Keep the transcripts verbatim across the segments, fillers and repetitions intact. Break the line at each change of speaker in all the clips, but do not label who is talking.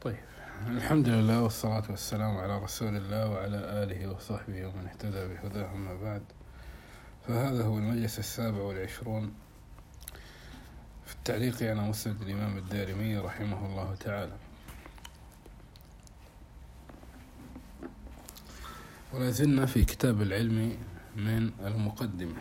طيب، الحمد لله والصلاة والسلام على رسول الله وعلى آله وصحبه ومن اهتدى بهداه، أما بعد. فهذا هو المجلس السابع والعشرون في التعليق على مسند الإمام الدارمي رحمه الله تعالى، ولا زلنا في كتاب العلم من المقدمة.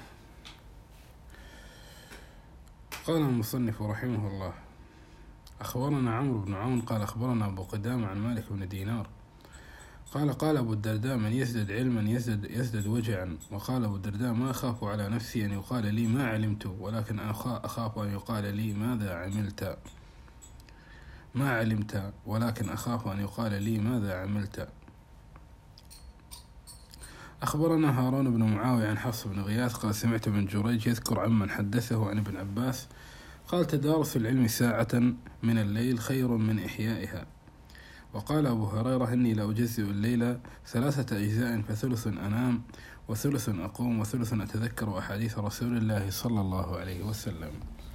قال المصنف رحمه الله: أخبرنا عمرو بن عون قال أخبرنا أبو قدامة عن مالك بن دينار قال قال أبو الدرداء: من يزدد علما يزدد, يزدد وجعا. وقال أبو الدرداء: ما أخاف على نفسي أن يقال لي ما علمت، ولكن أخاف أن يقال لي ماذا عملت. ما علمت ولكن أخاف أن يقال لي ماذا عملت. أخبرنا هارون بن معاوية عن حفص بن غياث قال سمعت ابن جريج يذكر عمن حدثه عن ابن عباس قال: تدارس العلم ساعة من الليل خير من إحيائها. وقال أبو هريرة: إني لأجزئ الليل ثلاثة أجزاء، فثلث أنام وثلث أقوم وثلث أتذكر أحاديث رسول الله صلى الله عليه وسلم.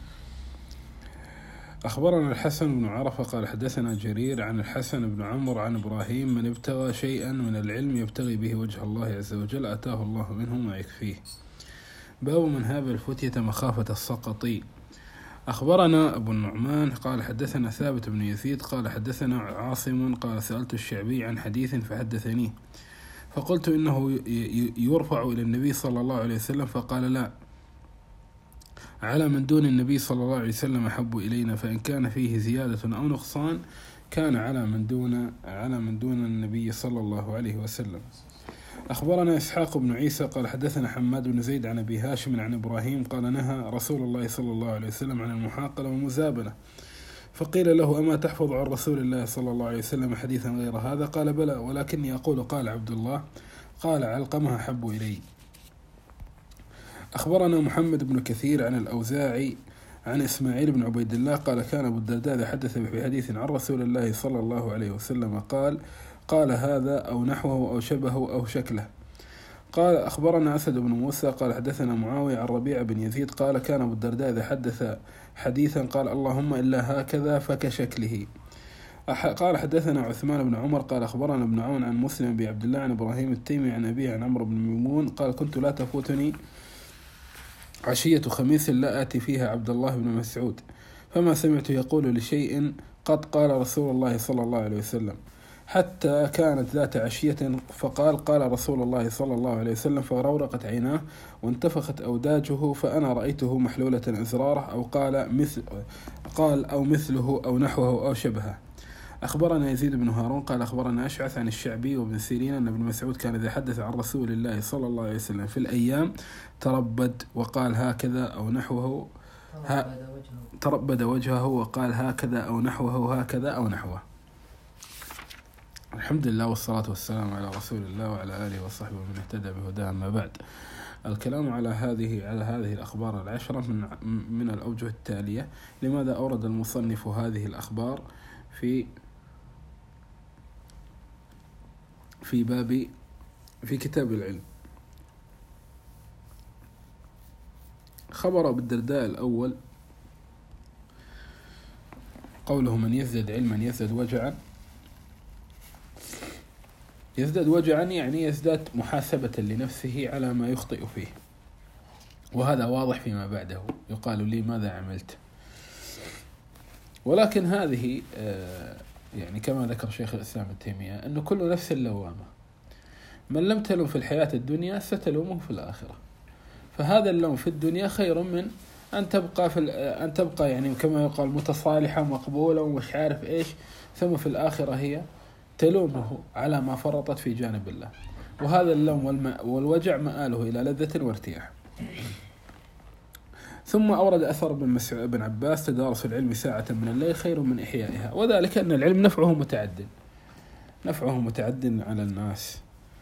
أخبرنا الحسن بن عرفة قال حدثنا جرير عن الحسن بن عمرو عن إبراهيم: من ابتغى شيئا من العلم يبتغي به وجه الله عز وجل أتاه الله منه ما يكفيه. باب من هاب الفتية مخافة السقط. أخبرنا أبو النعمان قال حدثنا ثابت بن يزيد قال حدثنا عاصم قال سألت الشعبي عن حديث فحدثني، فقلت إنه يرفع إلى النبي صلى الله عليه وسلم، فقال: لا، على من دون النبي صلى الله عليه وسلم أحب إلينا، فإن كان فيه زيادة أو نقصان كان على من دون على من دون النبي صلى الله عليه وسلم. أخبرنا إسحاق بن عيسى قال حدثنا حماد بن زيد عن أبي هاشم عن إبراهيم قال نهى رسول الله صلى الله عليه وسلم عن المحاقلة والمزابنة، فقيل له: أما تحفظ عن رسول الله صلى الله عليه وسلم حديثا غير هذا؟ قال: بلى، ولكني أقول قال عبد الله قال علقمة أحب إلي. أخبرنا محمد بن كثير عن الأوزاعي عن إسماعيل بن عبيد الله قال كان أبو الدرداء حدث في حديث عن رسول الله صلى الله عليه وسلم قال قال هذا أو نحوه أو شبهه أو شكله. قال أخبرنا أسد بن موسى قال حدثنا معاوية عن ربيع بن يزيد قال كان أبو الدرداء إذا حدث حديثا قال اللهم إلا هكذا فكشكله. قال حدثنا عثمان بن عمر قال أخبرنا ابن عون عن مسلم بن عبد الله عن إبراهيم التيمي عن أبيه عن عمرو بن ميمون قال كنت لا تفوتني عشية خميس لا آتي فيها عبد الله بن مسعود، فما سمعت يقول لشيء قد قال رسول الله صلى الله عليه وسلم، حتى كانت ذات عشية فقال قال رسول الله صلى الله عليه وسلم، فرورقت عيناه وانتفخت أوداجه، فأنا رأيته محلولة أزراره، أو قال مثل قال أو مثله أو نحوه أو شبهه. أخبرنا يزيد بن هارون قال أخبرنا أشعث عن الشعبي وابن سيرين أن ابن مسعود كان إذا حدث عن رسول الله صلى الله عليه وسلم في الأيام تربد وقال هكذا أو نحوه ها تربد وجهه وقال هكذا أو نحوه هكذا أو نحوه. الحمد لله والصلاة والسلام على رسول الله وعلى آله وصحبه ومن اهتدى بهداه، أما بعد. الكلام على هذه على هذه الأخبار العشرة من من الأوجه التالية. لماذا أورد المصنف هذه الأخبار في في باب في كتاب العلم؟ خبر أبو الدرداء الأول قوله من يزداد علما يزداد وجعا. يزداد وجعا يعني يزداد محاسبة لنفسه على ما يخطئ فيه، وهذا واضح فيما بعده، يقال لي ماذا عملت. ولكن هذه يعني كما ذكر شيخ الإسلام ابن تيمية أن كل نفس لوامة، من لم تلوم في الحياة الدنيا ستلومه في الآخرة، فهذا اللوم في الدنيا خير من أن تبقى في أن تبقى يعني كما يقال متصالحة مقبولة ومش عارف إيش، ثم في الآخرة هي تلومه على ما فرطت في جانب الله. وهذا اللوم والوجع مآله إلى لذة وارتياح. ثم أورد أثر بن عباس تدارس العلم ساعة من الليل خير من إحيائها، وذلك أن العلم نفعه متعد نفعه متعد على الناس.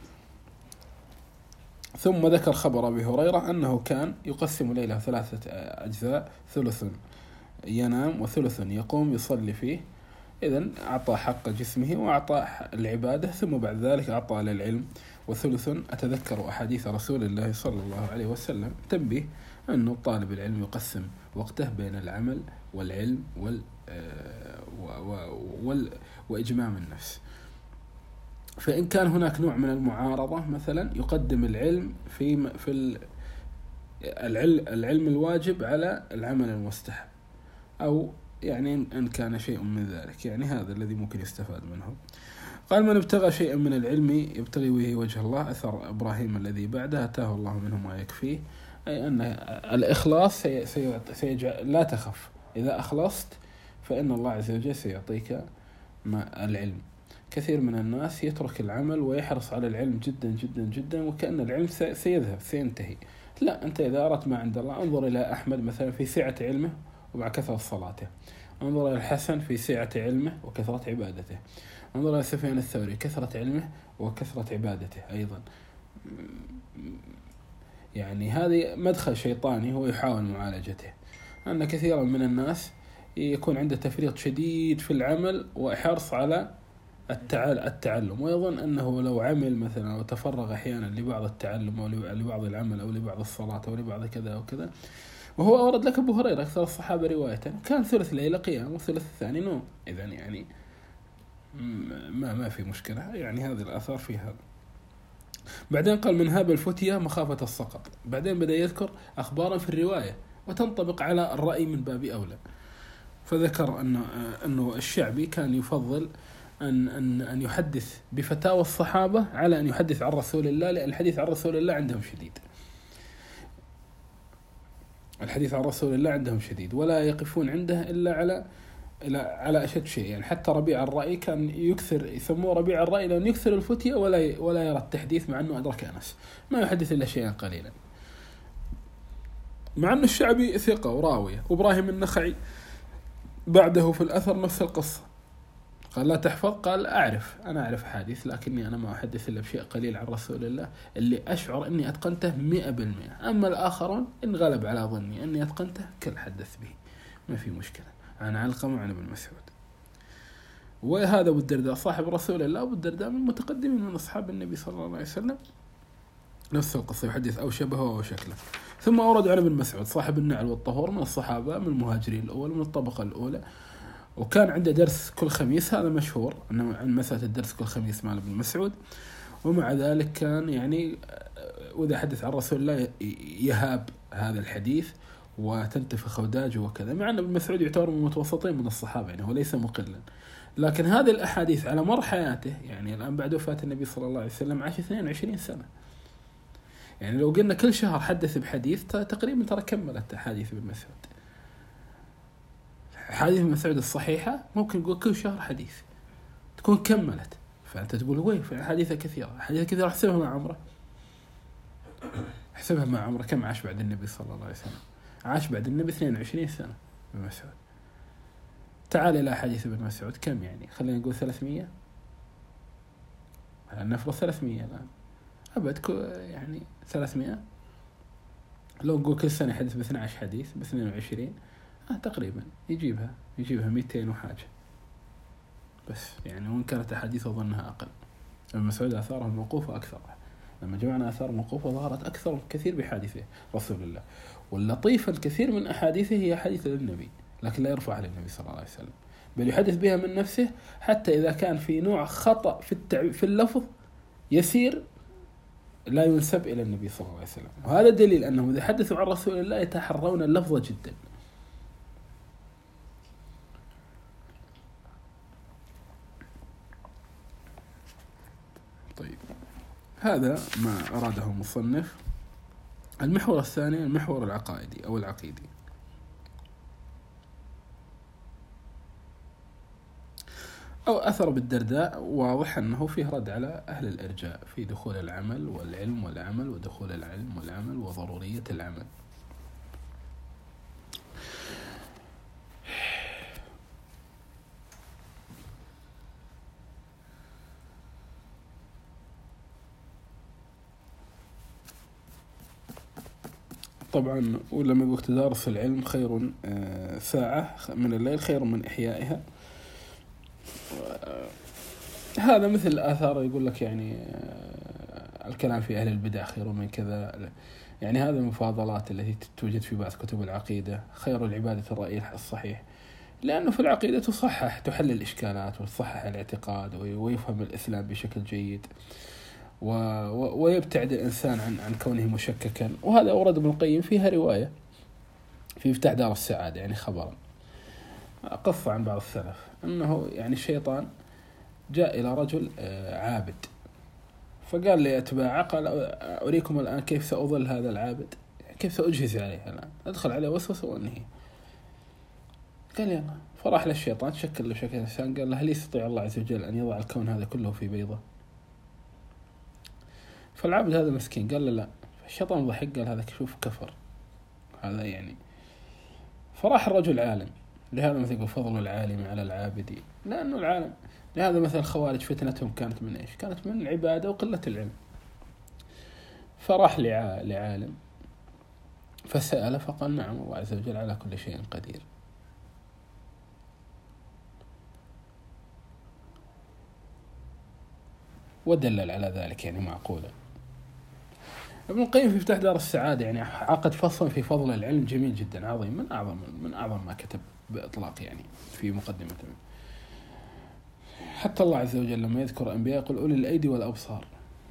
ثم ذكر خبر أبي هريرة أنه كان يقسم ليله ثلاثة أجزاء، ثلث ينام وثلث يقوم يصلي فيه، إذن أعطى حق جسمه وأعطى العبادة، ثم بعد ذلك أعطى للعلم، وثلث أتذكر أحاديث رسول الله صلى الله عليه وسلم. تنبيه أنه طالب العلم يقسم وقته بين العمل والعلم وال وال وإجمام النفس. فإن كان هناك نوع من المعارضة مثلا يقدم العلم في في العلم العلم الواجب على العمل المستحب، أو يعني إن كان شيء من ذلك، يعني هذا الذي ممكن يستفاد منه. قال: من ابتغى شيئا من العلم يبتغي به وجه الله، أثر إبراهيم الذي بعده أتاه الله منه ما يكفيه، أي أن الإخلاص سيجعل لا تخف، إذا أخلصت فإن الله عز وجل سيعطيك ما العلم. كثير من الناس يترك العمل ويحرص على العلم جدا جدا جدا، وكأن العلم سيذهب سينتهي. لا، أنت إذا أردت ما عند الله انظر إلى أحمد مثلا في سعة علمه ومع كثرة صلاته، انظر إلى الحسن في سعة علمه وكثرة عبادته، انظر إلى سفيان الثوري كثرة علمه وكثرة عبادته أيضا. يعني هذه مدخل شيطاني هو يحاول معالجته، أن كثيرا من الناس يكون عنده تفريط شديد في العمل وحرص على التعلم، ويظن أنه لو عمل مثلا وتفرغ أحيانا لبعض التعلم أو لبعض العمل أو لبعض الصلاة أو لبعض كذا أو كذا. وهو أورد لك أبو هريرة أكثر الصحابة رواية كان ثلث ليلة قيام وثلث الثاني نوم، إذن يعني ما ما في مشكلة، يعني هذه الآثار في هذا. بعدين قال: من هاب الفتية مخافة السقط. بعدين بدأ يذكر أخبارا في الرواية وتنطبق على الرأي من باب أولى، فذكر أنه أنه الشعبي كان يفضل أن أن أن يحدث بفتاوى الصحابة على أن يحدث عن رسول الله، لأن الحديث عن رسول الله عندهم شديد. الحديث عن رسول الله عندهم شديد ولا يقفون عنده إلا على إلى على أشد شيء. يعني حتى ربيع الرأي كان يكثر، يسموه ربيع الرأي لأنه يكثر الفتية ولا ولا يرى التحديث، مع أنه أدرك أنس ما يحدث إلا شيئا قليلا، مع أن الشعبي ثقة وراوية. وإبراهيم النخعي بعده في الأثر نفس القصة، قال: لا تحفظ؟ قال: أعرف، أنا أعرف حديث لكني أنا ما أحدث إلا بشيء قليل عن رسول الله اللي أشعر أني أتقنته مئة بالمئة، أما الآخرون إن غلب على ظني أني أتقنته كل حدث به ما في مشكلة. عن علقمة وعن ابن مسعود. وهذا أبو الدرداء صاحب رسول الله، أبو الدرداء من المتقدمين من أصحاب النبي صلى الله عليه وسلم، نفس القصة يحدث أو شبهه أو شكله. ثم أورد عن ابن مسعود صاحب النعل والطهور من الصحابة من المهاجرين الأول من الطبقة الأولى، وكان عنده درس كل خميس، هذا مشهور أنه عن مسألة الدرس كل خميس مع ابن مسعود. ومع ذلك كان يعني وإذا حدث عن رسول الله يهاب هذا الحديث وتنتفخ وداجه وكذا، مع أن ابن مسعود يعتبر من المتوسطين من الصحابة، يعني هو ليس مقلا. لكن هذه الأحاديث على مر حياته، يعني الآن بعد وفاة النبي صلى الله عليه وسلم عاش اثنين وعشرين سنة، يعني لو قلنا كل شهر حدث بحديث تقريبا ترى كملت أحاديث ابن مسعود. حديث ابن مسعود الصحيحة ممكن نقول كل شهر حديث تكون كملت، فأنت تقول وين في حديثة كثيرة حديثة كثيرة احسبها مع عمره، احسبها مع عمره كم عاش بعد النبي صلى الله عليه وسلم؟ عاش بعد النبي اثنين وعشرين سنة ابن مسعود. تعال إلى حديث ابن مسعود كم، يعني خلينا نقول ثلاثمية، نفرض ثلاثمية الآن أبد يعني ثلاثمية، لو نقول كل سنة حدث باثنى عشر حديث باثنين وعشرين آه تقريبا يجيبها يجيبها مئتين وحاجة بس، يعني وإن كانت أحاديث أظنها أقل. ابن مسعود آثاره الموقوفة أكثر، لما جمعنا آثار الموقوفة ظهرت أكثر كثير بحادثه رسول الله. واللطيف الكثير من أحاديثه هي حديث للنبي لكن لا يرفع للنبي صلى الله عليه وسلم، بل يحدث بها من نفسه، حتى إذا كان في نوع خطأ في التع... في اللفظ يسير لا ينسب إلى النبي صلى الله عليه وسلم. وهذا دليل أنهم إذا حدثوا عن رسول الله يتحرون اللفظ جدا. طيب، هذا ما أراده المصنف. المحور الثاني المحور العقائدي أو العقيدي. أو أثر بالدرداء واضح أنه فيه رد على أهل الإرجاء في دخول العمل والعلم والعمل ودخول العلم والعمل وضرورية العمل. طبعا ولما يقول تدارس العلم خير ساعة من الليل خير من إحيائها، هذا مثل آثار يقول لك يعني الكلام في أهل البدع خير من كذا، يعني هذه المفاضلات التي توجد في بعض كتب العقيدة، خير العبادة الرأي الصحيح، لأنه في العقيدة تصحح تحل الإشكالات وتصحح الاعتقاد ويفهم الإسلام بشكل جيد، ويبتعد الإنسان عن عن كونه مشككا. وهذا أورد ابن القيم فيها رواية في مفتاح دار السعادة، يعني خبرا قصة عن بعض السلف أنه يعني الشيطان جاء إلى رجل عابد فقال لأتباعه قال أريكم الآن كيف سأظل هذا العابد، كيف سأجهز عليه الآن، أدخل عليه وسوسة وأنهي. قال يلا، فراح للشيطان شكل له شكل إنسان، قال له هل يستطيع الله عز وجل أن يضع الكون هذا كله في بيضة؟ فالعبد هذا مسكين قال له لا. الشيطان ضحك قال هذا شوف كفر هذا يعني. فراح الرجل عالم، لهذا مثل فضل العالم على العابد، لأنه العالم، لهذا مثل الخوارج فتنتهم كانت من إيش؟ كانت من العبادة وقلة العلم. فراح لعالم فسأل فقال نعم الله عز وجل على كل شيء قدير. ودلل على ذلك يعني معقولا. ابن القيم في مفتاح دار السعادة يعني عقد فصل في فضل العلم جميل جدا عظيم، من أعظم من أعظم ما كتب بإطلاق يعني في مقدمته. حتى الله عز وجل لما يذكر أنبياء يقول أولي الأيدي والأبصار،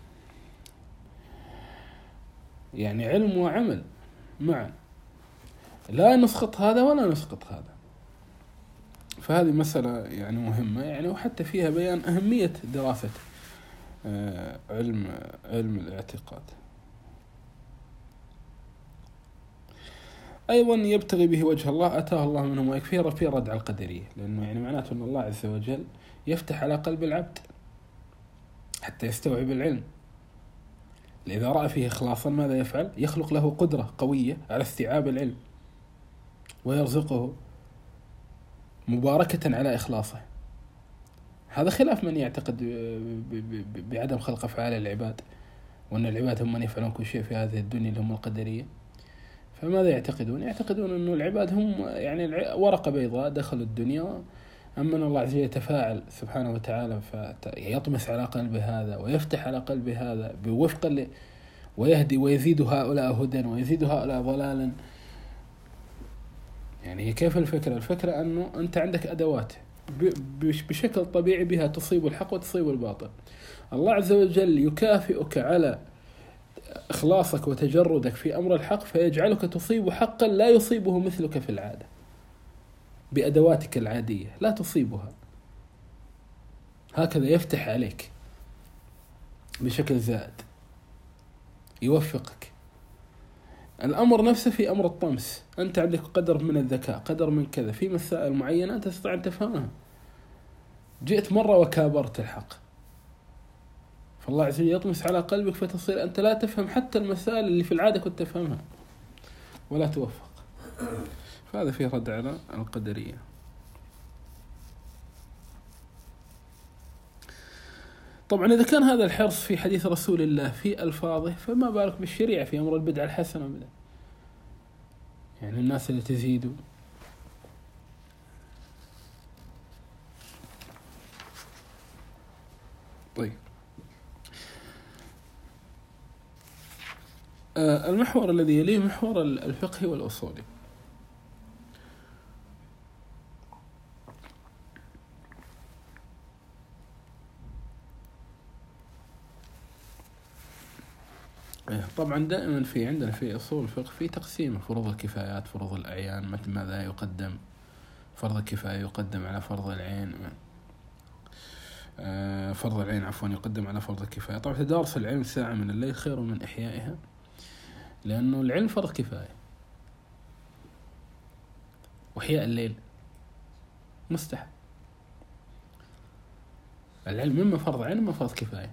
يعني علم وعمل معا، لا نسقط هذا ولا نسقط هذا. فهذه مسألة يعني مهمة يعني، وحتى فيها بيان أهمية دراسة علم علم الاعتقاد. أيضا يبتغي به وجه الله أتاه الله منه ما يكفيه في ردع القدرية، لأنه يعني معناته أن الله عز وجل يفتح على قلب العبد حتى يستوعب العلم. إذا رأى فيه إخلاصا ماذا يفعل؟ يخلق له قدرة قوية على استيعاب العلم ويرزقه مباركة على إخلاصه. هذا خلاف من يعتقد بعدم خلق أفعال العباد، وأن العباد هم من يفعلون كل شيء في هذه الدنيا اللي هم القدرية. فماذا يعتقدون؟ يعتقدون أن العباد هم يعني ورقة بيضاء دخلوا الدنيا، أما أن الله عز وجل يتفاعل سبحانه وتعالى فيطمس على قلب هذا ويفتح على قلب هذا بوفق ل... ويهدي ويزيد هؤلاء هدى ويزيد هؤلاء ضلالا. يعني كيف الفكرة؟ الفكرة أنه أنت عندك أدوات بشكل طبيعي بها تصيب الحق وتصيب الباطل. الله عز وجل يكافئك على إخلاصك وتجردك في أمر الحق فيجعلك تصيب حقا لا يصيبه مثلك في العادة بأدواتك العادية، لا تصيبها. هكذا يفتح عليك بشكل زائد، يوفقك. الأمر نفسه في أمر الطمس، أنت عندك قدر من الذكاء، قدر من كذا في مسائل معينة أنت تستطيع أن تفهمها، جئت مرة وكابرت الحق، فالله عز وجل يطمس على قلبك فتصير أنت لا تفهم حتى المسائل اللي في العادة كنت تفهمها ولا توفق. فهذا فيه رد على القدرية. طبعا إذا كان هذا الحرص في حديث رسول الله في ألفاظه، فما بالك بالشريعة في أمر البدع الحسنة بدأ. يعني الناس اللي تزيدوا طيب. آه المحور الذي يليه محور الفقه والأصولي. طبعا دائما في عندنا في أصول الفقه في تقسيم فروض الكفايات، فروض الأعيان، مثل ماذا يقدم، فرض الكفاية يقدم على فرض العين، فرض العين عفوا يقدم على فرض الكفاية. طبعا تدارس العلم ساعة من الليل خير من إحيائها، لأنه العلم فرض كفاية وإحياء الليل مستحب. العلم إما فرض عين إما فرض كفاية،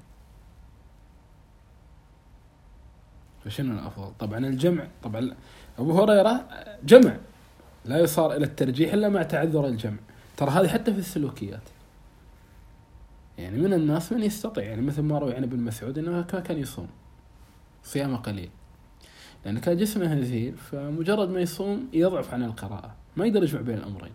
فشنو الأفضل؟ طبعا الجمع. طبعا أبو هريرة جمع، لا يصار إلى الترجيح إلا مع تعذر الجمع. ترى هذه حتى في السلوكيات، يعني من الناس من يستطيع، يعني مثل ما روي عن ابن مسعود إنه ما كان يصوم صيام قليل لأن كان جسمه هزيل، فمجرد ما يصوم يضعف عن القراءة، ما يقدر يجمع بين الأمرين.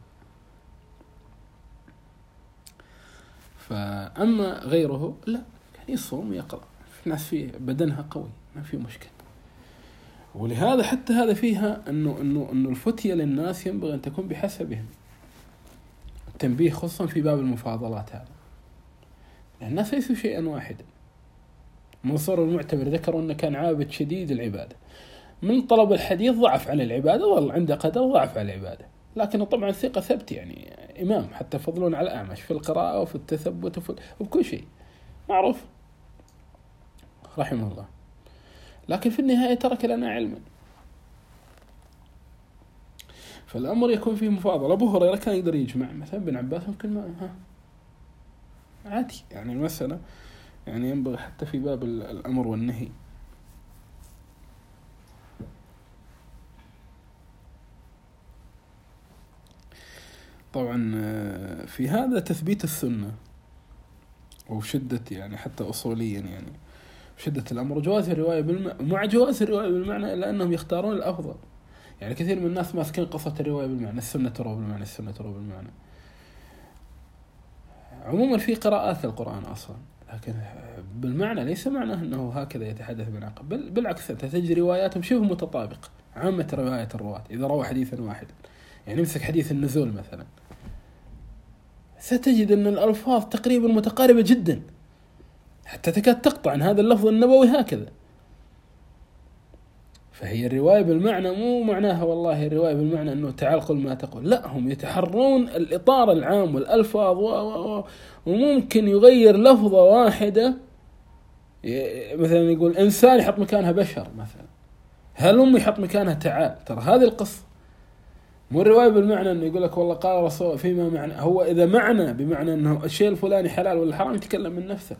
فأما غيره لا، كان يصوم يقرأ، في ناس فيه بدنها قوي ما في مشكلة. ولهذا حتى هذا فيها أنه, إنه, إنه الفتية للناس ينبغي أن تكون بحسبهم، التنبيه خصوصا في باب المفاضلات هذا، الناس ليسوا شيئا واحدا. منصور المعتبر ذكروا أنه كان عابد شديد العبادة، من طلب الحديث ضعف عن العبادة، والله عنده قدر ضعف عن العبادة، لكنه طبعا ثقة ثبت، يعني إمام حتى فضلون على الأعمش في القراءة وفي التثبت وفي وبكل شيء معروف رحمه الله، لكن في النهاية ترك لنا علما. فالأمر يكون فيه مفاضلة. أبو هريرة كان يقدر يجمع مثلا ابن عباس ممكن ما ها عادي، يعني المسألة يعني ينبغي حتى في باب الأمر والنهي. طبعا في هذا تثبيت السنة وشدة، يعني حتى أصوليا يعني شدة الأمر، جواز الرواية بالمعنى مع جواز الرواية بالمعنى، إلا أنهم يختارون الأفضل. يعني كثير من الناس ماسكين قصة الرواية بالمعنى، السنة تروى بالمعنى، السنة تروى بالمعنى. عموما في قراءات للقرآن أصلا، لكن بالمعنى ليس معناه أنه هكذا يتحدث بناقة، بل بالعكس تجد رواياتهم شبه متطابقة. عامة رواية الرواة إذا روى حديثا واحدا، يعني نمسك حديث النزول مثلا، ستجد أن الألفاظ تقريبا متقاربة جدا، حتى تكاد تقطع عن هذا اللفظ النبوي هكذا. فهي الرواية بالمعنى مو معناها والله الرواية بالمعنى أنه تعال قل ما تقول، لا، هم يتحرون الإطار العام والألفاظ و... و... وممكن يغير لفظة واحدة، مثلا يقول إنسان يحط مكانها بشر مثلا، هل هم يحط مكانها تعال، ترى هذه القصة. مو الرواية بالمعنى أنه يقول لك والله قال رسول فيما معنى، هو إذا معنى بمعنى أنه الشيء الفلاني حلال ولا حرام يتكلم من نفسه.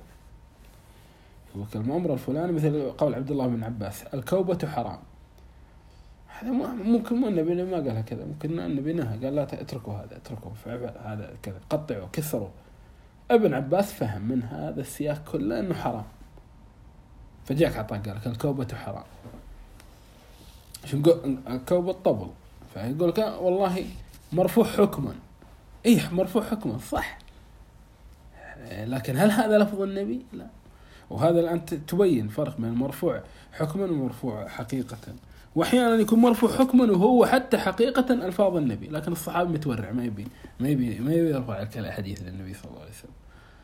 الأمر الفلاني مثل قول عبد الله بن عباس الكوبة حرام، هذا ممكن مو النبي ما قال هكذا، ممكن النبي نهى قال لا اتركوا هذا، اتركوا هذا كذا، قطعوا كسروا. ابن عباس فهم من هذا السياق كله انه حرام، فجاك عطاء قال لك الكوبة حرام، شو نقول الكوبة الطبل، فيقول لك والله مرفوع حكما، ايه مرفوع حكما صح، لكن هل هذا لفظ النبي؟ لا. وهذا الآن تبين فرق بين المرفوع حكما ومرفوع حقيقة، وأحيانا يكون مرفوع حكما وهو حتى حقيقة ألفاظ النبي، لكن الصحابي متورع ما يبي ما يبي ما يبي يرفع الحديث للنبي صلى الله عليه وسلم،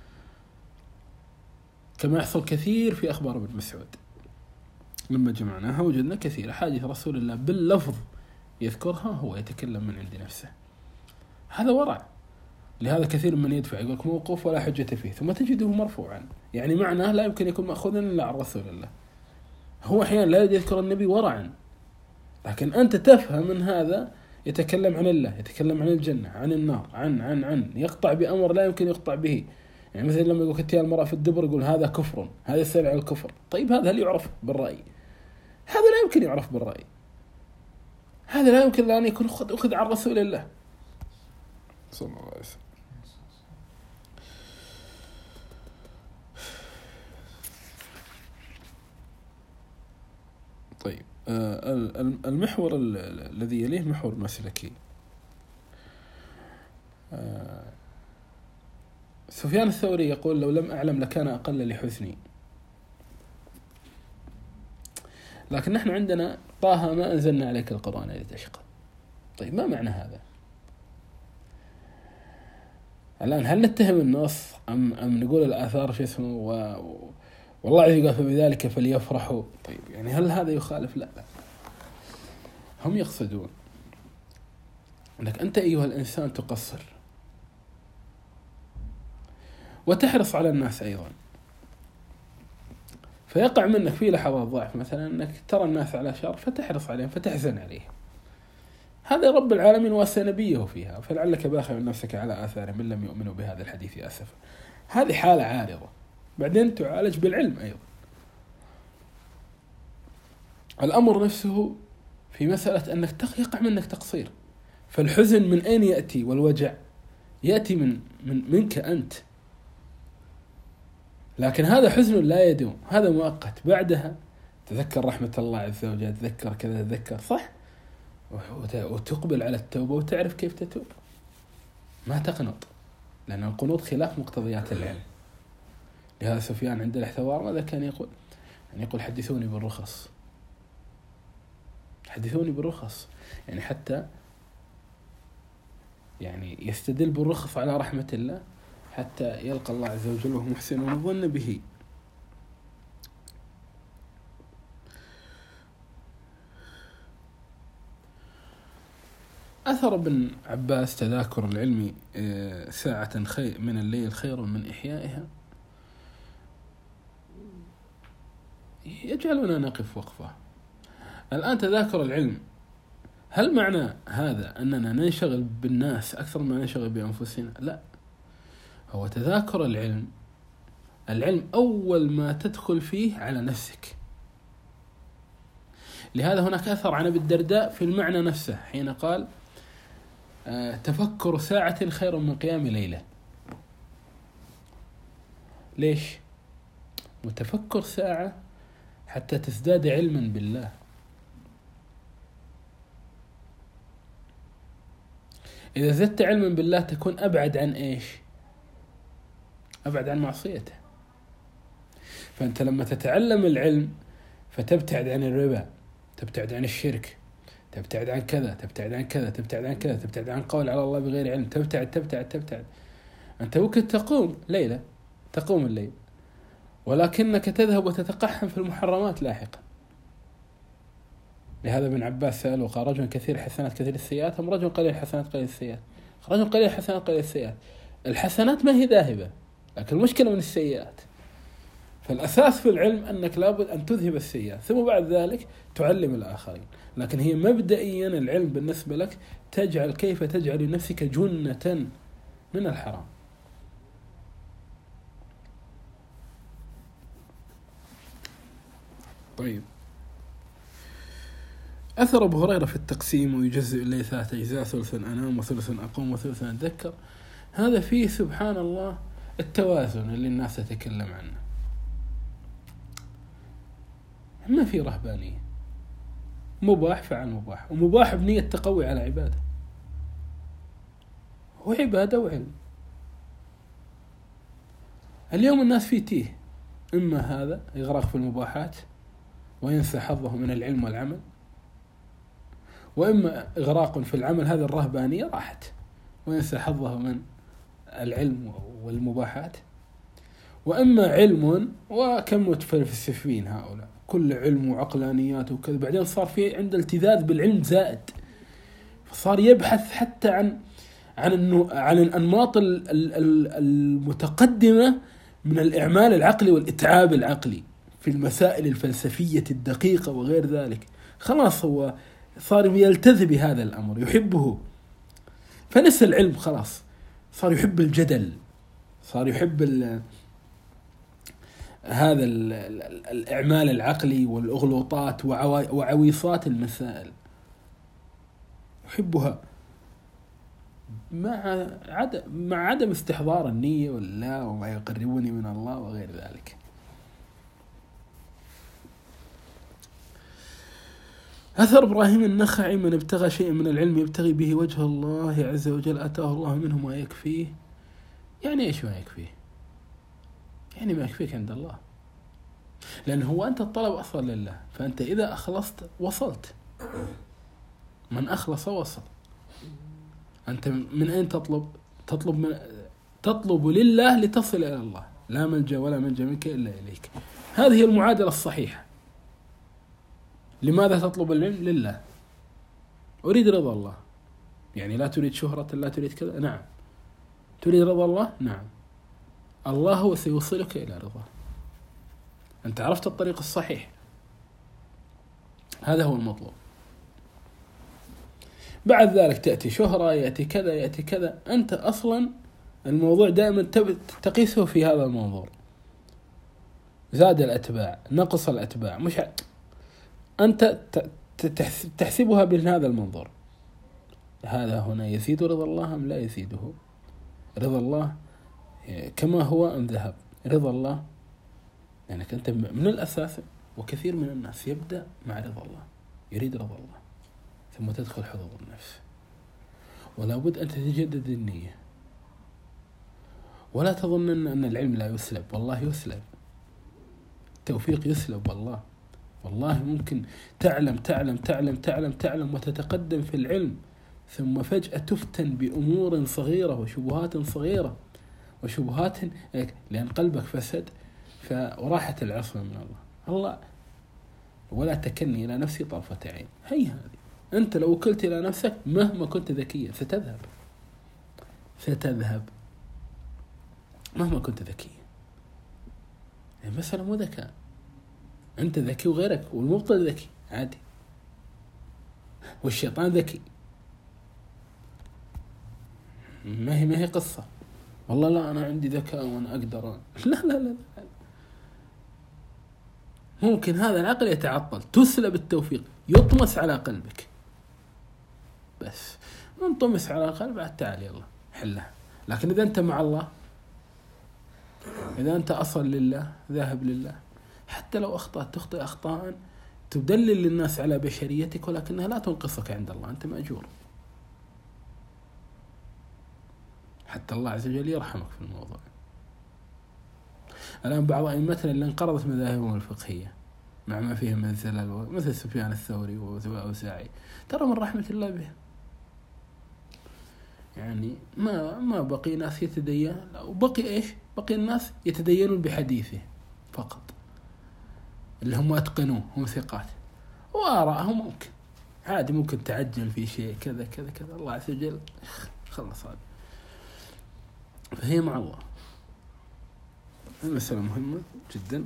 كما يحصل كثير في أخبار ابن مسعود. لما جمعناها وجدنا كثير حديث رسول الله باللفظ يذكرها هو يتكلم من عند نفسه، هذا ورع. لهذا كثير من يدفع يقول لك موقوف ولا حجة فيه، ثم تجده مرفوعا، يعني معناه لا يمكن يكون مأخوذا إلا عن رسول الله. هو أحيانا لا يذكر النبي ورعا، لكن أنت تفهم من هذا يتكلم عن الله، يتكلم عن الجنة، عن النار، عن عن عن يقطع بأمر لا يمكن يقطع به. يعني مثلا لما يقول كتير المرأة في الدبر يقول هذا كفر، هذا يسأل عن الكفر. طيب هذا هل يعرف بالرأي؟ هذا لا يمكن يعرف بالرأي، هذا لا يمكن أن يكون أخذ عن رسول الله صلى الله عليه وسلم. طيب المحور الذي يليه محور مسلكي. سفيان الثوري يقول لو لم أعلم لكان أقل لحسني، لكن نحن عندنا طه ما أنزلنا عليك القرآن لتشقى. طيب ما معنى هذا؟ الآن هل نتهم النص أم, أم نقول الآثار شو اسمه و... والله يقول فبذلك فليفرحوا؟ طيب يعني هل هذا يخالف؟ لا لا، هم يقصدون أنك أنت أيها الإنسان تقصر وتحرص على الناس أيضا، فيقع منك في لحظات ضعف مثلا أنك ترى الناس على شر فتحرص عليهم فتحزن عليهم، هذا رب العالمين واسى نبيه فيها، فلعلك باخع نفسك على آثارهم من لم يؤمنوا بهذا الحديث أسفا. هذه حالة عارضة، بعدين تعالج بالعلم أيضا. الأمر نفسه في مسألة أنك يقع منك تقصير، فالحزن من أين يأتي؟ والوجع يأتي من, من منك أنت، لكن هذا حزن لا يدوم، هذا مؤقت، بعدها تذكر رحمة الله عز وجل، تذكر كذا تذكر صح، وتقبل على التوبة وتعرف كيف تتوب، ما تقنط، لأن القنوط خلاف مقتضيات العلم. لهذا سفيان عند الاحتضار ماذا كان يقول؟ يعني يقول حدثوني بالرخص، حدثوني بالرخص، يعني حتى يعني يستدل بالرخص على رحمة الله حتى يلقى الله عز وجل وهو محسن الظن به. أثر ابن عباس تذاكر العلم ساعة خير من الليل خير من إحيائها يجعلنا نقف وقفة. الآن تذاكر العلم، هل معنى هذا أننا ننشغل بالناس أكثر ما ننشغل بأنفسنا؟ لا، هو تذاكر العلم، العلم أول ما تدخل فيه على نفسك. لهذا هناك أثر عن أبي الدرداء في المعنى نفسه حين قال آه تفكر ساعة خير من قيام ليلة. ليش؟ وتفكر ساعة حتى تزداد علما بالله. إذا زدت علما بالله تكون أبعد عن إيش؟ أبعد عن معصيته. فأنت لما تتعلم العلم فتبتعد عن الربا، تبتعد عن الشرك، تبتعد عن كذا، تبتعد عن كذا، تبتعد عن كذا، تبتعد عن قول على الله بغير علم، تبتعد تبتعد تبتعد. أنت ممكن تقوم ليلة، تقوم الليل، ولكنك تذهب وتتقحم في المحرمات لاحقا. لهذا ابن عباس سأله قال رجل كثير الحسنات كثير السيئات أم رجل قليل الحسنات قليل السيئات؟ رجل قليل الحسنات قليل السيئات. الحسنات ما هي ذاهبة، لكن المشكلة من السيئات. فالأساس في العلم أنك لابد أن تذهب السيئات، ثم بعد ذلك تعلم الآخرين. لكن هي مبدئيا العلم بالنسبة لك تجعل كيف تجعل لنفسك جنة من الحرام. طيب، أثر أبو هريرة في التقسيم ويجزئ الليل ثلاثة أجزاء، ثلث أنام وثلث أقوم وثلث أتذكر. هذا فيه سبحان الله التوازن اللي الناس تتكلم عنه. ما في رهبانية، مباح فعل مباح، ومباح بنية تقوي على عبادة، وعبادة وعلم. اليوم الناس فيه تيه، إما هذا يغرق في المباحات وينسى حظه من العلم والعمل، وإما إغراق في العمل، هذه الرهبانية راحت وينسى حظه من العلم والمباحات، وإما علم وكم متفلسفين هؤلاء، كل علم وعقلانيات وكذا. بعدين صار في عنده التذاذ بالعلم زائد، فصار يبحث حتى عن عن إنه عن الأنماط المتقدمة من الإعمال العقلي والإتعاب العقلي في المسائل الفلسفية الدقيقة وغير ذلك. خلاص هو صار يلتذ بهذا الأمر، يحبه، فنسى العلم خلاص، صار يحب الجدل، صار يحب ال هذا ال الإعمال العقلي والأغلوطات وعويصات المسائل، يحبها مع عدم مع عدم استحضار النية والله وما يقربني من الله وغير ذلك. أثر إبراهيم النخعي: من ابتغى شيئا من العلم يبتغي به وجه الله عز وجل أتاه الله منه ما يكفيه. يعني إيش ما يكفيه؟ يعني ما يكفيك عند الله، لأن هو أنت الطلب أصلا لله، فأنت إذا أخلصت وصلت. من أخلص وصل. أنت من أين تطلب؟ تطلب من تطلب لله لتصل إلى الله، لا ملجأ ولا منجا منك إلا إليك. هذه هي المعادلة الصحيحة. لماذا تطلب العلم؟ لله، أريد رضا الله. يعني لا تريد شهرة، لا تريد كذا، نعم. تريد رضا الله، نعم. الله هو سيوصلك إلى رضاه. أنت عرفت الطريق الصحيح، هذا هو المطلوب. بعد ذلك تأتي شهرة، يأتي كذا، يأتي كذا. أنت أصلا الموضوع دائما تقيسه في هذا الموضوع، زاد الأتباع، نقص الأتباع، مش أنت تحسبها بهذا المنظور. هذا هنا يزيد رضا الله أم لا يزيده؟ رضا الله كما هو أم ذهب؟ رضا الله يعني أنت من الأساس، وكثير من الناس يبدأ مع رضا الله، يريد رضا الله، ثم تدخل حظوظ النفس. ولا بد أن تتجدد النية، ولا تظن أن العلم لا يسلب، والله يسلب، التوفيق يسلب والله، والله ممكن تعلم تعلم تعلم تعلم تعلم وتتقدم في العلم، ثم فجأة تفتن بأمور صغيرة وشبهات صغيرة وشبهات لأن قلبك فسد وراحت العصمة من الله. الله ولا تكلني إلى نفسي طرفة عين. هي هذه، أنت لو وكلت إلى نفسك مهما كنت ذكيا ستذهب ستذهب مهما كنت ذكيا. يعني مثلا مو ذكاء، أنت ذكي وغيرك والمبطل ذكي عادي، والشيطان ذكي. ما هي ما هي قصة والله لا أنا عندي ذكاء وأنا أقدر. لا لا لا, لا. ممكن هذا العقل يتعطل، تسلب التوفيق، يطمس على قلبك، بس انطمس على قلبك تعال يلا حلها. لكن إذا أنت مع الله، إذا أنت أصل لله ذاهب لله، حتى لو أخطأت تخطئ أخطاء تدلل للناس على بشريتك ولكنها لا تنقصك عند الله، أنت مأجور. حتى الله عز وجل يرحمك في الموضوع. الآن بعض أئمتنا اللي انقرضت مذاهبهم الفقهية مع ما فيها من زلل مثل سفيان الثوري وأوزاعي، ترى من رحمة الله به، يعني ما ما بقي ناس يتدين، وبقي إيش؟ بقي الناس يتدينون بحديثه فقط، اللي هم أتقنوه، هم ثقات، وآرائهم ممكن عادي، ممكن تعجل في شيء كذا كذا كذا، الله عز وجل خلص هذا. فهي مع الله المسألة مهمة جدا.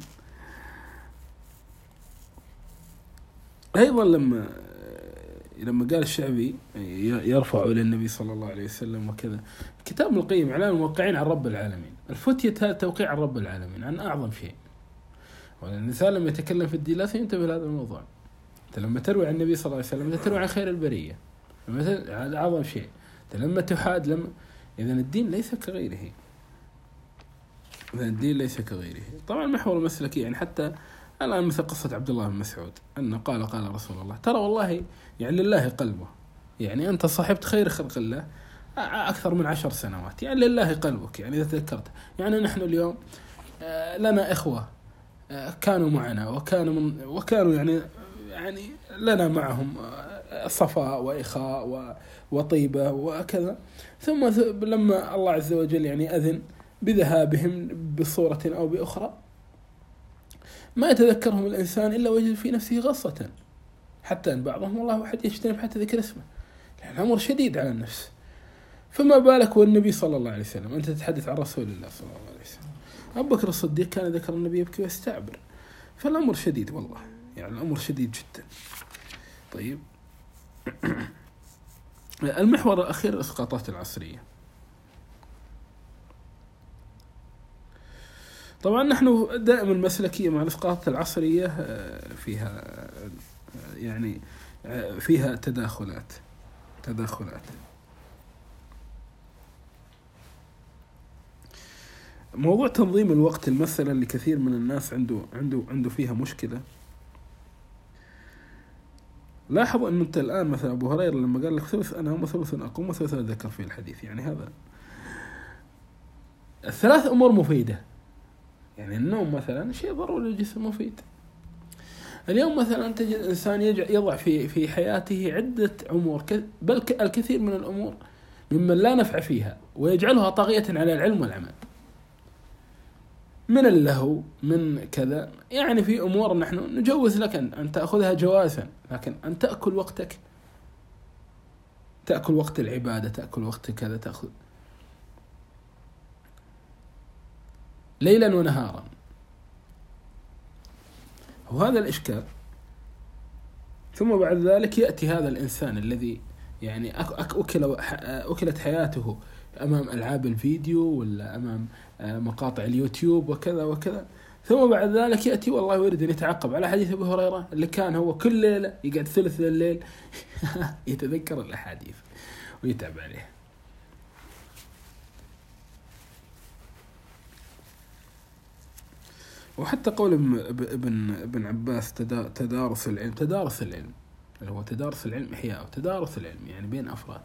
أيضا لما لما قال الشعبي يرفع إلى النبي صلى الله عليه وسلم وكذا، كتاب ابن القيم إعلام الموقعين عن رب العالمين، الفتية هذا توقيع عن رب العالمين عن أعظم شيء. والإنسان لما يتكلم في الدين لازم ينتبه لهذا الموضوع. أنت لما تروي عن النبي صلى الله عليه وسلم أنت تروي عن خير البرية، هذا أعظم شيء. أنت لما تحاد لما إذا الدين ليس كغيره، إذا الدين ليس كغيره. طبعا المحور المسلكي يعني حتى الآن مثل قصة عبد الله بن مسعود أنه قال قال رسول الله، ترى والله يعني لله قلبه، يعني أنت صاحبت خير خلق الله أكثر من عشر سنوات، يعني لله قلبك، يعني إذا تذكرت. يعني نحن اليوم لنا إخوة كانوا معنا وكانوا من وكانوا يعني يعني لنا معهم صفاء وإخاء وطيبة وكذا، ثم لما الله عز وجل يعني أذن بذهابهم بصورة أو بأخرى ما يتذكرهم الإنسان إلا وجد في نفسه غصة، حتى أن بعضهم والله واحد يجتنب حتى ذكر اسمه، يعني الأمر شديد على النفس. فما بالك والنبي صلى الله عليه وسلم، أنت تتحدث عن رسول الله صلى الله عليه وسلم. أبو بكر الصديق كان ذكر النبي يبكي ويستعبر، فالأمر شديد والله، يعني الأمر شديد جدا. طيب المحور الأخير الإسقاطات العصرية. طبعا نحن دائما المسلكية مع الإسقاطات العصرية فيها يعني فيها تداخلات تداخلات موضوع تنظيم الوقت المسألة اللي كثير من الناس عنده عنده عنده فيها مشكلة. لاحظوا أن أنت الآن مثلا أبو هريرة لما قال لك ثلث أنام وثلث أقوم وثلث أذكر في الحديث، يعني هذا الثلاث أمور مفيدة. يعني النوم مثلا شيء ضروري للجسم مفيد. اليوم مثلا تجد إنسان يضع في في حياته عدة أمور، بل الكثير من الأمور ممن لا نفع فيها، ويجعلها طاغية على العلم والعمل، من اللهو من كذا. يعني في أمور نحن نجوز لك أن تأخذها جوازا، لكن أن تأكل وقتك، تأكل وقت العبادة، تأكل وقت كذا، تأخذ ليلا ونهارا، وهذا الإشكال. ثم بعد ذلك يأتي هذا الإنسان الذي يعني أكل أكلت حياته أمام ألعاب الفيديو ولا أمام مقاطع اليوتيوب وكذا وكذا، ثم بعد ذلك يأتي والله يريد أن يتعقب على حديث أبو هريرة اللي كان هو كل ليلة يقعد ثلث الليل يتذكر الأحاديث ويتعب عليها. وحتى قول ابن ابن عباس تدارس العلم، تدارس العلم اللي هو تدارس العلم إحياء، وتدارس العلم يعني بين أفراد،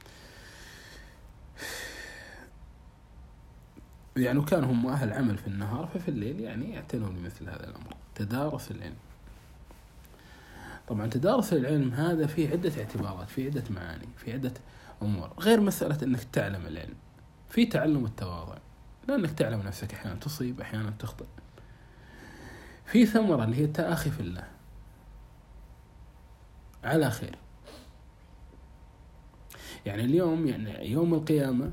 يعني كان هم أهل عمل في النهار، ففي الليل يعني يعتنون بمثل هذا الأمر، تدارس العلم. طبعا تدارس العلم هذا فيه عدة اعتبارات، فيه عدة معاني، فيه عدة أمور، غير مسألة أنك تعلم العلم، في تعلم التواضع، لأنك تعلم نفسك أحيانا تصيب أحيانا تخطئ. في ثمرة اللي هي التآخي في الله على خير. يعني اليوم يعني يوم القيامة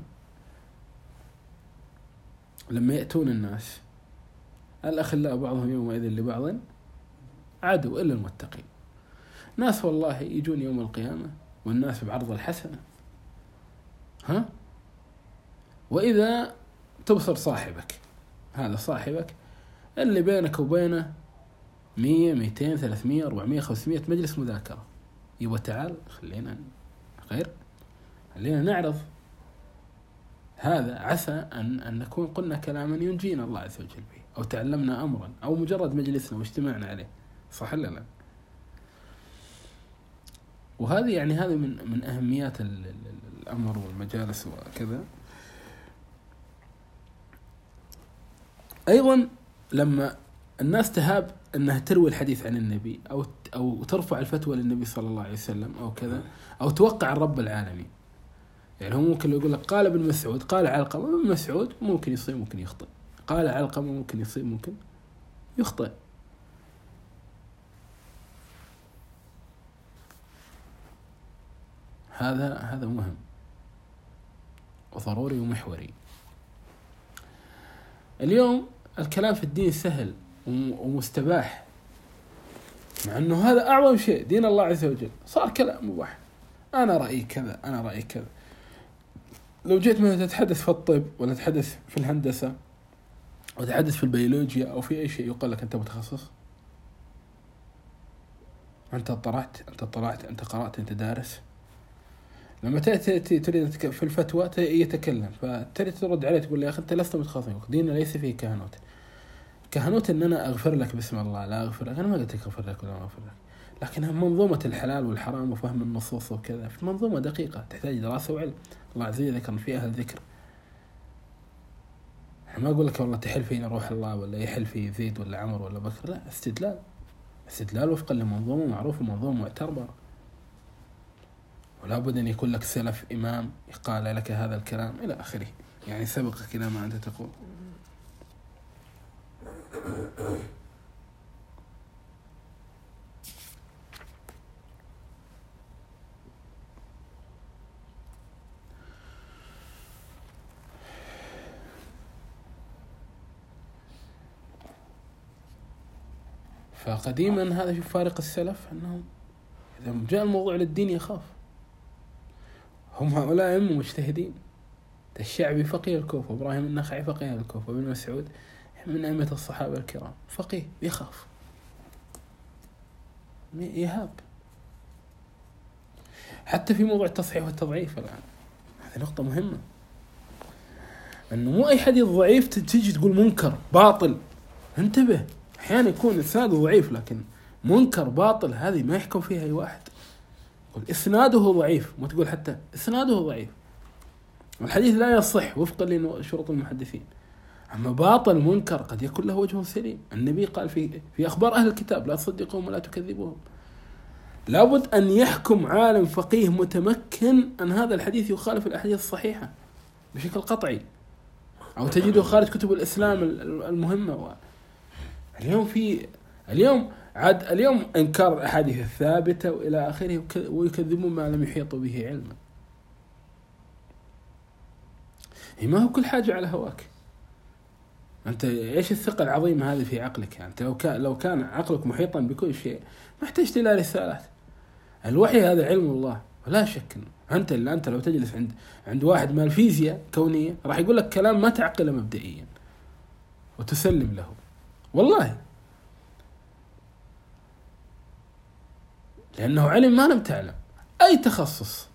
لما يأتون الناس الأخلاء بعضهم يومئذ لبعض عدو إلا المتقين. ناس والله يجون يوم القيامة والناس بعرض الحسنة، ها، وإذا تبصر صاحبك، هذا صاحبك اللي بينك وبينه مية ميتين ثلاثمية أربعمية خمسمية مجلس مذاكرة، يبقى تعال خلينا غير خلينا نعرض هذا، عسى أن, أن نكون قلنا كلاما ينجينا الله عز وجل به، أو تعلمنا أمرا، أو مجرد مجلسنا واجتماعنا عليه، صح ولا لا؟ وهذه يعني هذه من من أهميات الأمر والمجالس وكذا. أيضا لما الناس تهاب أنها تروي الحديث عن النبي أو أو ترفع الفتوى للنبي صلى الله عليه وسلم أو كذا، أو توقع الرب العالمين، يعني هو ممكن يقول لك قال ابن مسعود، قال علقمة، ابن مسعود ممكن يصيب ممكن يخطئ، قال علقمة ممكن يصيب ممكن يخطئ. هذا هذا مهم وضروري ومحوري. اليوم الكلام في الدين سهل ومستباح، مع أنه هذا أعظم شيء دين الله عز وجل، صار كلام مباح، أنا رأيي كذا أنا رأيي كذا. لو جيت مثلا تتحدث في الطب ولا تتحدث في الهندسة أو تتحدث في البيولوجيا أو في أي شيء، يقول لك أنت متخصص، أنت طلعت أنت طلعت أنت قرأت أنت دارس. لما تأتي تريد في الفتوى يتكلم، فتريد ترد عليه تقول يا أخي أنت لست متخصص، ديننا ليس فيه كهنوت. كهنوت إن أنا أغفر لك باسم الله، لا أغفر لك، أنا ما قلت لك أغفر لك ولا ما أغفر لك، لكن منظومة الحلال والحرام وفهم النصوص وكذا في منظومة دقيقة تحتاج دراسة وعلم. الله عز وجل ذكر في أهل الذكر. ما أقول لك والله تحل فينا روح الله ولا يحل في زيد ولا عمر ولا بكر، لا، استدلال استدلال وفقا لمنظومة معروفة ومنظومة معتبرة، ولا بد أن يكون لك سلف إمام قال لك هذا الكلام إلى آخره، يعني سبق كلام ما أنت تقول. فقديما هذا شوف فارق السلف، أنهم إذا جاء الموضوع للدين يخاف. هم هؤلاء هم مجتهدين، الشعبي فقيه الكوفة، إبراهيم النخعي فقيه الكوفة، ابن مسعود من أئمة الصحابة الكرام فقيه، يخاف يهاب. حتى في موضوع التصحيح والتضعيف الآن هذه نقطة مهمة، أنه مو أي حديث ضعيف تيجي تقول منكر باطل. انتبه، أحيانا يكون إسناده ضعيف لكن منكر باطل، هذه ما يحكم فيها أي واحد. قل إسناده ضعيف، ما تقول حتى إسناده ضعيف، الحديث لا يصح وفقا لشروط المحدثين. أما باطل منكر قد يكون له وجه سليم. النبي قال في في أخبار أهل الكتاب لا تصدقوهم ولا تكذبوهم. لابد أن يحكم عالم فقيه متمكن أن هذا الحديث يخالف الأحاديث الصحيحة بشكل قطعي، أو تجده خارج كتب الإسلام المهمة. اليوم في اليوم عاد اليوم إنكار الأحاديث الثابتة وإلى آخره، ويكذبون ما لم يحيطوا به علما. ما هو كل حاجة على هواك. أنت إيش الثقة العظيمة هذه في عقلك؟ يعني أنت لو كان لو كان عقلك محيطا بكل شيء ما احتجت إلى رسالات. الوحي هذا علم الله ولا شك. أنت اللي أنت لو تجلس عند عند واحد من الفيزياء كونية راح يقول لك كلام ما تعقله مبدئيا وتسلم له، والله، لأنه علم ما لم تعلم أي تخصص.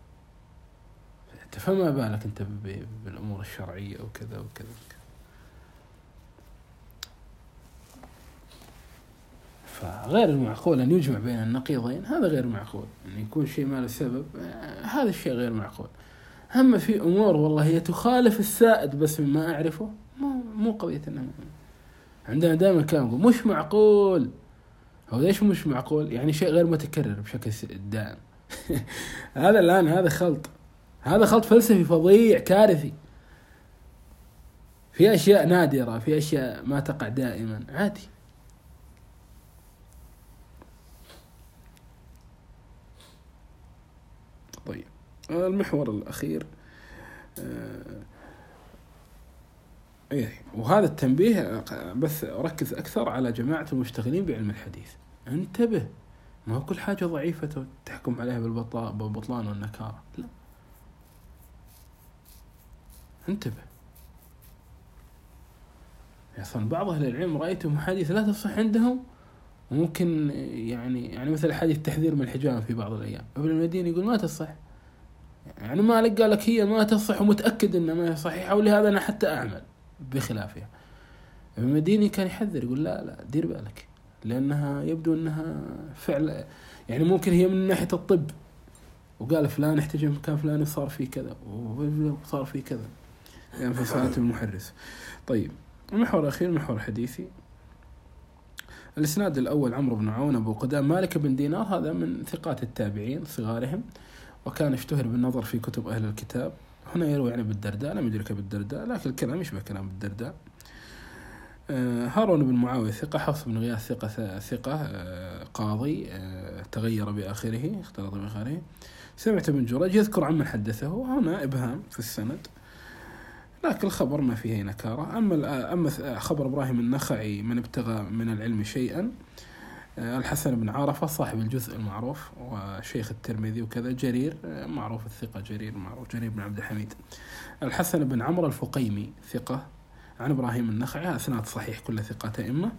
فما بالك أنت بالأمور الشرعية وكذا وكذا. فغير المعقول أن يجمع بين النقيضين، هذا غير معقول. أن يكون شيء ما له سبب، هذا الشيء غير معقول. أما في أمور والله هي تخالف السائد بس مما أعرفه، مو مو قضية أنه عندنا دائما كلام نقول مش معقول، هو ليش مش معقول؟ يعني شيء غير متكرر بشكل دائم. هذا الآن هذا خلط، هذا خلط فلسفي فظيع كارثي. في أشياء نادرة، في أشياء ما تقع دائما، عادي. طيب المحور الأخير آه إيه، وهذا التنبيه بس ركز أكثر على جماعة المشتغلين بعلم الحديث. انتبه، ما هو كل حاجة ضعيفة تحكم عليها بالبطلان والنكارة، لا، انتبه. أصلا بعض أهل العلم رأيتهم حديث لا تصح عندهم، وممكن يعني يعني مثل حديث التحذير من الحجامة في بعض الأيام، ابن المديني يقول ما تصح، يعني ما لقى لك هي ما تصح ومتأكد إنها ما صحيحة، ولهذا أنا حتى أعمل بخلافها. ابن المديني كان يحذر يقول لا لا دير بالك، لأنها يبدو أنها فعل يعني ممكن هي من ناحية الطب، وقال فلان احتجم مكان فلان وصار فيه كذا وصار فيه كذا، يعني في صلاة المحرس. طيب المحور الأخير محور حديثي. الإسناد الأول عمرو بن عون أبو قدام مالك بن دينار، هذا من ثقات التابعين صغارهم، وكان اشتهر بالنظر في كتب أهل الكتاب. هنا يروي يعني بالدرداء، لم يدرك بالدرداء، لكن الكلام يشبه كلام بالدرداء. آه هارون بن معاوية ثقة، حفص بن غياث ثقة ثقة آه قاضي آه تغير بآخره، اختلط بآخره. سمعت بن جريج يذكر عمن حدثه، هنا إبهام في السند، لكن الخبر ما فيه نكارة. أما أما خبر إبراهيم النخعي من ابتغى من العلم شيئا، الحسن بن عرفة صاحب الجزء المعروف وشيخ الترمذي وكذا، جرير معروف الثقة، جرير معروف جرير بن عبد الحميد. الحسن بن عمرو الفقيمي ثقة عن إبراهيم النخعي، أسناد صحيح كل ثقات أئمة.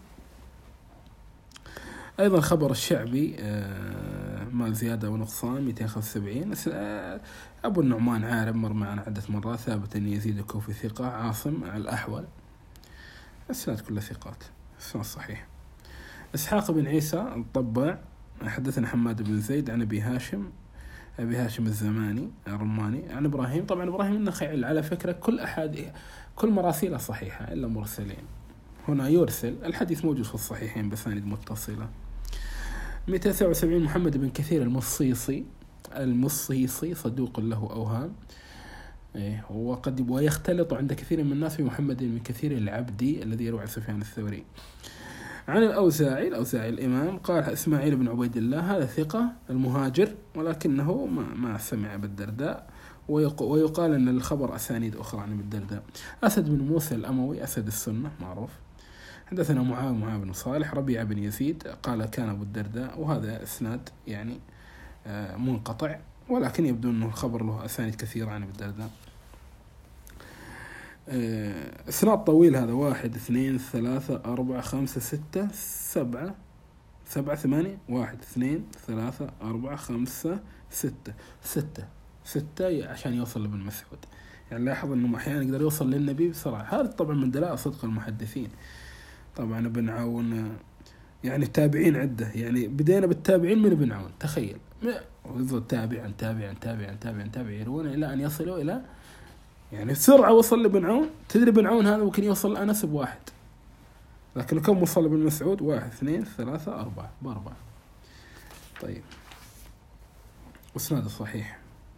أيضا خبر الشعبي ما زيادة ونقصان مئتين وخمسة وسبعين. أبو النعمان عارب مر معنا عدة مرات، ثابت أن يزيد الكوفي ثقة، عاصم الأحول، أسناد كل ثقات، أسناد صحيح. إسحاق بن عيسى الطباع حدثنا حماد بن زيد عن أبي هاشم أبي هاشم الزماني الرماني عن إبراهيم. طبعا إبراهيم النخعي على فكرة كل أحاديث كل مراسيله صحيحة إلا مرسلين، هنا يرسل، الحديث موجود في الصحيحين بساند متصلة. مئتين وتسعة وسبعين محمد بن كثير المصيصي المصيصي صدوق له أوهام، إيه، وقد ويختلط عند كثير من الناس بمحمد بن كثير العبدي الذي يروي عن سفيان الثوري. عن الأوزاعي الأوزاعي الإمام قال إسماعيل بن عبيد الله هذا ثقة المهاجر، ولكنه ما, ما سمع بالدرداء، ويقال أن الخبر أسانيد أخرى عن بالدرداء. أسد بن موسى الأموي أسد السنة معروف، حدثنا معاذ معاذ بن صالح ربيع بن يزيد قال كان أبو الدرداء، وهذا إسناد يعني منقطع، ولكن يبدو أنه الخبر له أسانيد كثيرة عن أبو الدرداء. إسناد طويل هذا، واحد اثنين ثلاثة أربعة خمسة ستة سبعة سبعة ثمانية واحد اثنين ثلاثة أربعة خمسة ستة ستة ستة عشان يوصل لابن مسعود. يعني لاحظ أنه أحيانا يقدر يوصل للنبي بسرعة، هذا طبعا من دلائل صدق المحدثين. طبعا ابن عون يعني التابعين عدة، يعني بدينا بالتابعين من ابن عون، تخيل ويظل تابعا تابعا تابعا تابعا تابعا يروون إلى أن يصلوا إلى يعني سرعة وصل لابن عون. تدري ابن عون هذا ممكن يوصل لأنس بواحد، لكن كم وصل لابن مسعود؟ واحد اثنين ثلاثة أربعة بأربعة. طيب وسناد صحيح.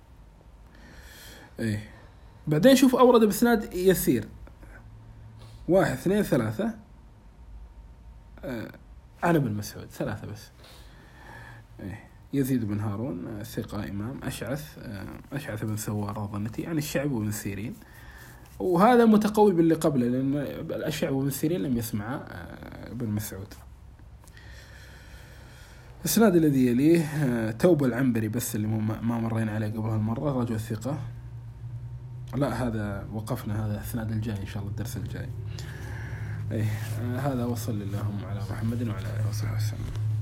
إيه بعدين شوف أورد بسناد يسير، واحد اثنين ثلاثة آه عن ابن مسعود، ثلاثة بس. إيه يزيد بن هارون ثقة إمام، أشعث أشعث بن سوار ظنتي يعني الشعب وابن سيرين، وهذا متقوي باللي قبله لأن الشعب وابن سيرين لم يسمع ابن مسعود. الإسناد الذي يليه توبة العنبري بس اللي ما مرينا عليه قبل هالمرة، رجل ثقة. لا هذا وقفنا، هذا الإسناد الجاي إن شاء الله الدرس الجاي. إيه هذا وصل اللهم على محمد وعلى آله وصحبه وسلم.